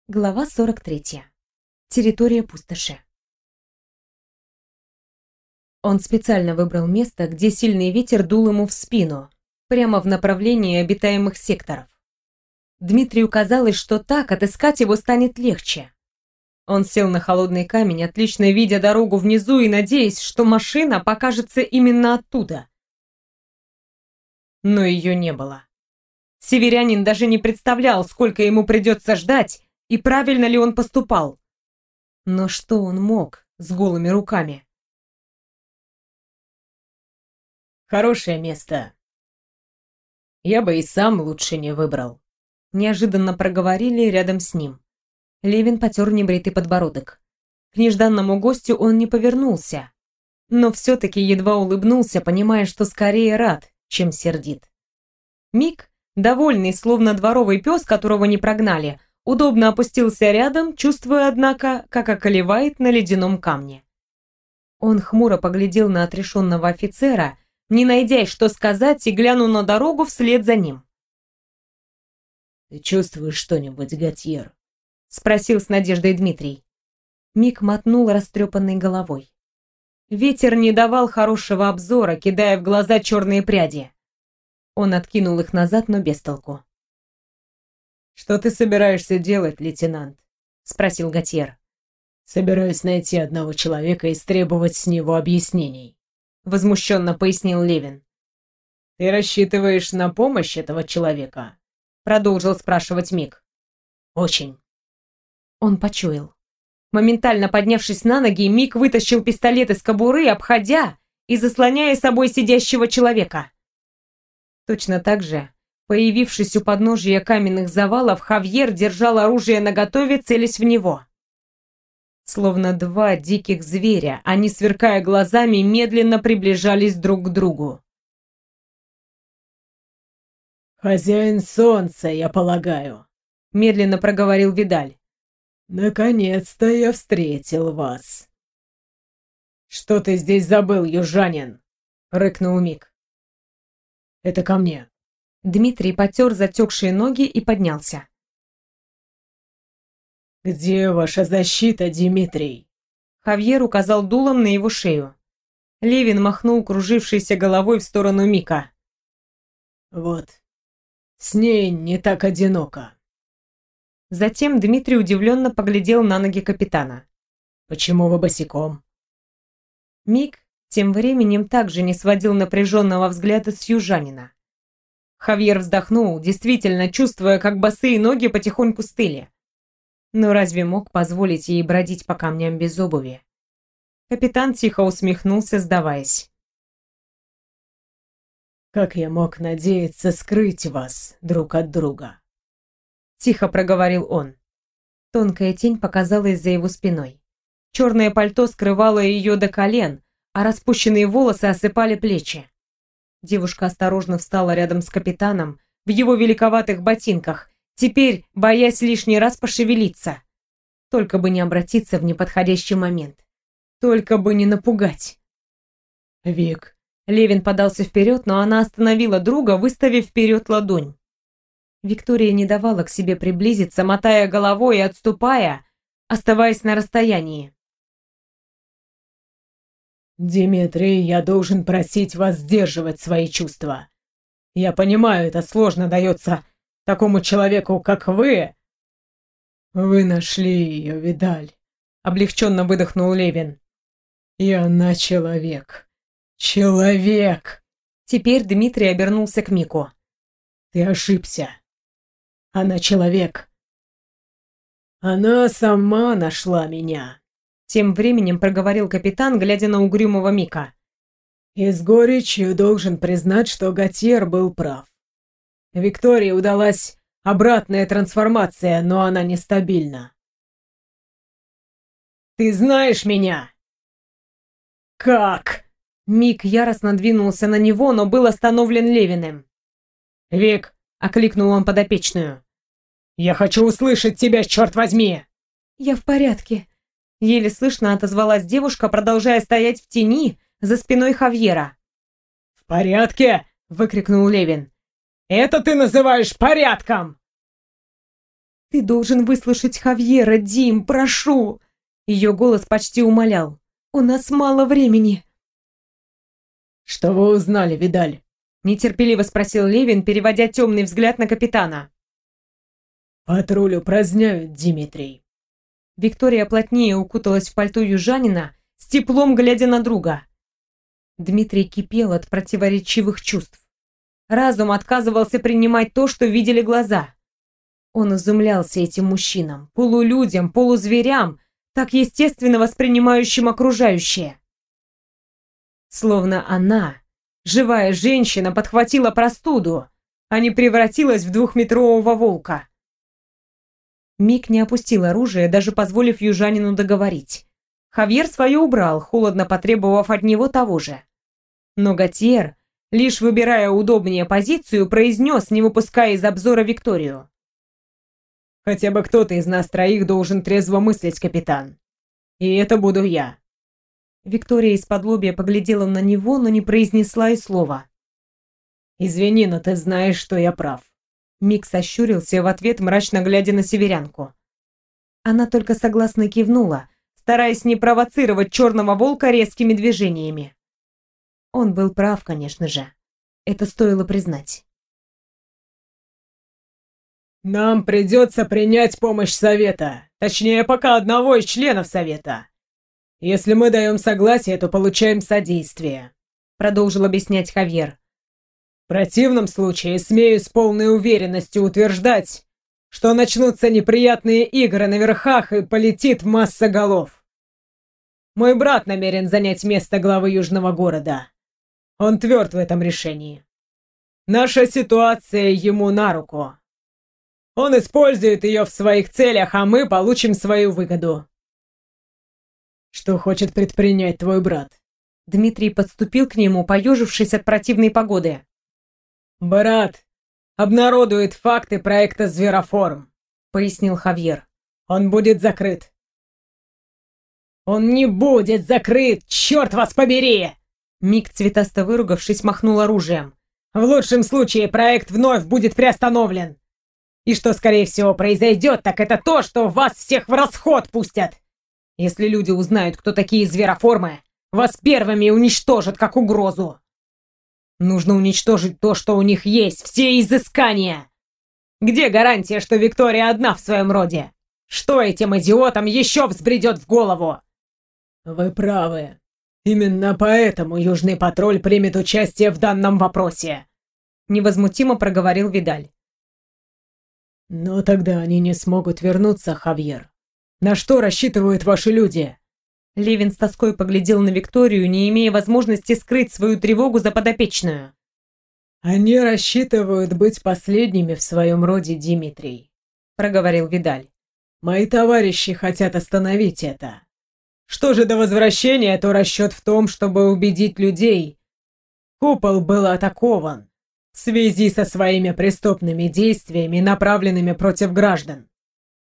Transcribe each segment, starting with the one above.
Глава 43. Территория пустоши. Он специально выбрал место, где сильный ветер дул ему в спину, прямо в направлении обитаемых секторов. Дмитрию казалось, что так отыскать его станет легче. Он сел на холодный камень, отлично видя дорогу внизу и надеясь, что машина покажется именно оттуда. Но ее не было. Северянин даже не представлял, сколько ему придется ждать, и правильно ли он поступал. Но что он мог с голыми руками? Хорошее место. Я бы и сам лучше не выбрал. Неожиданно проговорили рядом с ним. Левин потер небритый подбородок. К нежданному гостю он не повернулся, но все-таки едва улыбнулся, понимая, что скорее рад, чем сердит. Мик, довольный, словно дворовый пес, которого не прогнали, удобно опустился рядом, чувствуя, однако, как околевает на ледяном камне. Он хмуро поглядел на отрешенного офицера, не найдя, что сказать, и глянул на дорогу вслед за ним. «Ты чувствуешь что-нибудь, Готьер?» — спросил с надеждой Дмитрий. Мик мотнул растрепанной головой. Ветер не давал хорошего обзора, кидая в глаза черные пряди. Он откинул их назад, но без толку. «Что ты собираешься делать, лейтенант?» — спросил Готьер. «Собираюсь найти одного человека и требовать с него объяснений», — возмущенно пояснил Левин. «Ты рассчитываешь на помощь этого человека?» — продолжил спрашивать Мик. «Очень». Он почуял. Моментально поднявшись на ноги, Мик вытащил пистолет из кобуры, обходя и заслоняя собой сидящего человека. Точно так же, появившись у подножия каменных завалов, Хавьер держал оружие наготове, целясь в него. Словно два диких зверя, они, сверкая глазами, медленно приближались друг к другу. «Хозяин солнца, я полагаю», — медленно проговорил Видаль. «Наконец-то я встретил вас». «Что ты здесь забыл, южанин?» — рыкнул Мик. «Это ко мне». Дмитрий потер затекшие ноги и поднялся. «Где ваша защита, Дмитрий?» Хавьер указал дулом на его шею. Левин махнул кружившейся головой в сторону Мика. «Вот, с ней не так одиноко». Затем Дмитрий удивленно поглядел на ноги капитана. «Почему вы босиком?» Мик тем временем также не сводил напряженного взгляда с южанина. Хавьер вздохнул, действительно чувствуя, как босые ноги потихоньку стыли. Но разве мог позволить ей бродить по камням без обуви? Капитан тихо усмехнулся, сдаваясь. «Как я мог надеяться скрыть вас друг от друга?» Тихо проговорил он. Тонкая тень показалась за его спиной. Черное пальто скрывало ее до колен, а распущенные волосы осыпали плечи. Девушка осторожно встала рядом с капитаном в его великоватых ботинках, теперь боясь лишний раз пошевелиться. Только бы не обратиться в неподходящий момент. Только бы не напугать. «Вик». Левин подался вперед, но она остановила друга, выставив вперед ладонь. Виктория не давала к себе приблизиться, мотая головой и отступая, оставаясь на расстоянии. «Дмитрий, я должен просить вас сдерживать свои чувства. Я понимаю, это сложно дается такому человеку, как вы». «Вы нашли ее, Видаль», — облегченно выдохнул Левин. «И она человек. Человек!» Теперь Дмитрий обернулся к Мику. «Ты ошибся. Она человек. Она сама нашла меня». Тем временем проговорил капитан, глядя на угрюмого Мика. «И с горечью должен признать, что Готьер был прав. Виктории удалась обратная трансформация, но она нестабильна». «Ты знаешь меня?» «Как?» Мик яростно двинулся на него, но был остановлен Левиным. «Вик!» — окликнул он подопечную. «Я хочу услышать тебя, черт возьми!» «Я в порядке», — еле слышно отозвалась девушка, продолжая стоять в тени за спиной Хавьера. «В порядке?» — выкрикнул Левин. «Это ты называешь порядком?» «Ты должен выслушать Хавьера, Дим, прошу!» Ее голос почти умолял. «У нас мало времени!» «Что вы узнали, Видаль?» Нетерпеливо спросил Левин, переводя темный взгляд на капитана. «Патруль упраздняют, Дмитрий». Виктория плотнее укуталась в пальто южанина, с теплом глядя на друга. Дмитрий кипел от противоречивых чувств. Разум отказывался принимать то, что видели глаза. Он изумлялся этим мужчинам, полулюдям, полузверям, так естественно воспринимающим окружающее. Словно она, живая женщина, подхватила простуду, а не превратилась в двухметрового волка. Мик не опустил оружие, даже позволив южанину договорить. Хавьер свое убрал, холодно потребовав от него того же. Но Готьер, лишь выбирая удобнее позицию, произнес, не выпуская из обзора Викторию. «Хотя бы кто-то из нас троих должен трезво мыслить, капитан. И это буду я». Виктория из-под поглядела на него, но не произнесла и слова. «Извини, но ты знаешь, что я прав». Мик сощурился в ответ, мрачно глядя на северянку. Она только согласно кивнула, стараясь не провоцировать черного волка резкими движениями. Он был прав, конечно же. Это стоило признать. «Нам придется принять помощь Совета. Точнее, пока одного из членов Совета. Если мы даем согласие, то получаем содействие», продолжил объяснять Хавьер. «В противном случае смею с полной уверенностью утверждать, что начнутся неприятные игры на верхах и полетит масса голов. Мой брат намерен занять место главы Южного города. Он тверд в этом решении. Наша ситуация ему на руку. Он использует ее в своих целях, а мы получим свою выгоду». «Что хочет предпринять твой брат?» Дмитрий подступил к нему, поежившись от противной погоды. «Брат обнародует факты проекта «Звероформ», — пояснил Хавьер. «Он будет закрыт». «Он не будет закрыт, черт вас побери!» Мик, цветасто выругавшись, махнул оружием. «В лучшем случае проект вновь будет приостановлен. И что, скорее всего, произойдет, так это то, что вас всех в расход пустят. Если люди узнают, кто такие звероформы, вас первыми уничтожат как угрозу. Нужно уничтожить то, что у них есть, все изыскания. Где гарантия, что Виктория одна в своем роде? Что этим идиотам еще взбредет в голову?» «Вы правы. Именно поэтому Южный патруль примет участие в данном вопросе», невозмутимо проговорил Видаль. «Но тогда они не смогут вернуться, Хавьер. На что рассчитывают ваши люди?» Левин с тоской поглядел на Викторию, не имея возможности скрыть свою тревогу за подопечную. «Они рассчитывают быть последними в своем роде, Дмитрий», — проговорил Видаль. «Мои товарищи хотят остановить это. Что же до возвращения, то расчет в том, чтобы убедить людей. Купол был атакован в связи со своими преступными действиями, направленными против граждан.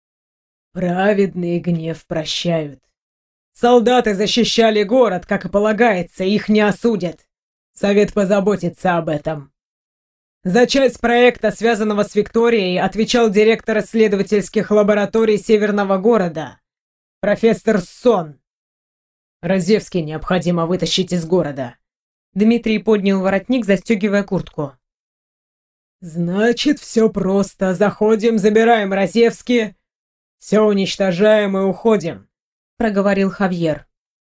Праведный гнев прощают. Солдаты защищали город, как и полагается, их не осудят. Совет позаботится об этом. За часть проекта, связанного с Викторией, отвечал директор исследовательских лабораторий Северного города, профессор Сон. Разевский необходимо вытащить из города». Дмитрий поднял воротник, застегивая куртку. «Значит, все просто. Заходим, забираем Разевский, все уничтожаем и уходим», — проговорил Хавьер.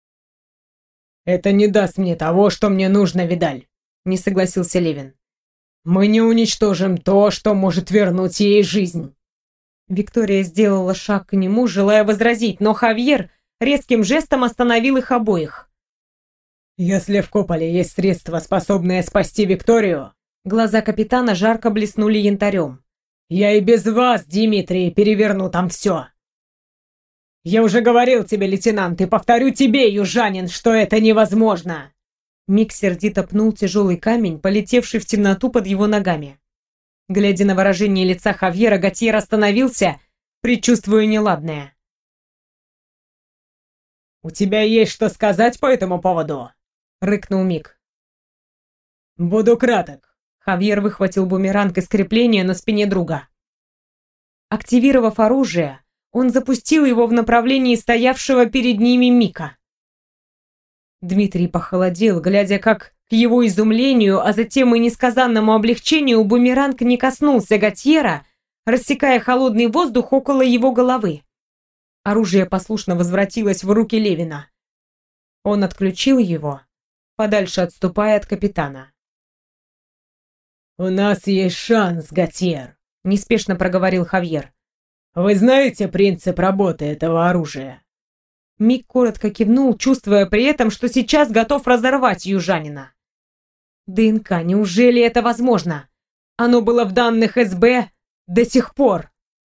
«Это не даст мне того, что мне нужно, Видаль», — не согласился Левин. «Мы не уничтожим то, что может вернуть ей жизнь». Виктория сделала шаг к нему, желая возразить, но Хавьер резким жестом остановил их обоих. «Если в Кополе есть средства, способные спасти Викторию...» Глаза капитана жарко блеснули янтарем. «Я и без вас, Дмитрий, переверну там все. Я уже говорил тебе, лейтенант, и повторю тебе, южанин, что это невозможно!» Мик сердито пнул тяжелый камень, полетевший в темноту под его ногами. Глядя на выражение лица Хавьера, Готьер остановился, предчувствуя неладное. «У тебя есть что сказать по этому поводу?» — рыкнул Мик. «Буду краток». Хавьер выхватил бумеранг из крепления на спине друга. Активировав оружие, он запустил его в направлении стоявшего перед ними Мика. Дмитрий похолодел, глядя, как к его изумлению, а затем и несказанному облегчению бумеранг не коснулся Готьера, рассекая холодный воздух около его головы. Оружие послушно возвратилось в руки Левина. Он отключил его, подальше отступая от капитана. «У нас есть шанс, Готьер», — неспешно проговорил Хавьер. «Вы знаете принцип работы этого оружия?» Мик коротко кивнул, чувствуя при этом, что сейчас готов разорвать южанина. ДНК, неужели это возможно? Оно было в данных СБ до сих пор.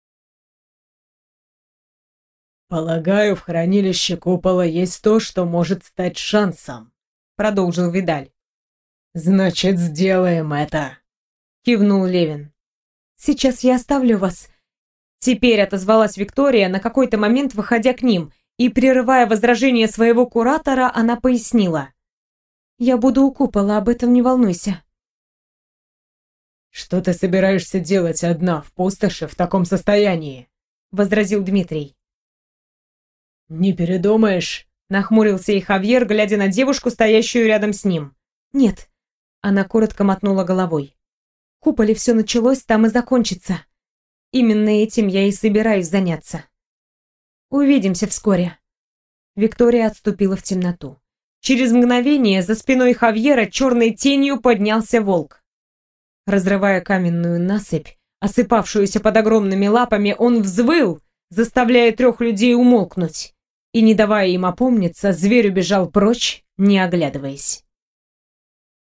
«Полагаю, в хранилище купола есть то, что может стать шансом», — продолжил Видаль. «Значит, сделаем это», — кивнул Левин. «Сейчас я оставлю вас». Теперь отозвалась Виктория, на какой-то момент выходя к ним, и, прерывая возражение своего куратора, она пояснила. «Я буду у купола, об этом не волнуйся». «Что ты собираешься делать одна в пустоши в таком состоянии?» — возразил Дмитрий. «Не передумаешь?» — нахмурился и Хавьер, глядя на девушку, стоящую рядом с ним. «Нет». Она коротко мотнула головой. «В куполе все началось, там и закончится. Именно этим я и собираюсь заняться. Увидимся вскоре». Виктория отступила в темноту. Через мгновение за спиной Хавьера черной тенью поднялся волк. Разрывая каменную насыпь, осыпавшуюся под огромными лапами, он взвыл, заставляя 3 людей умолкнуть. И, не давая им опомниться, зверь убежал прочь, не оглядываясь.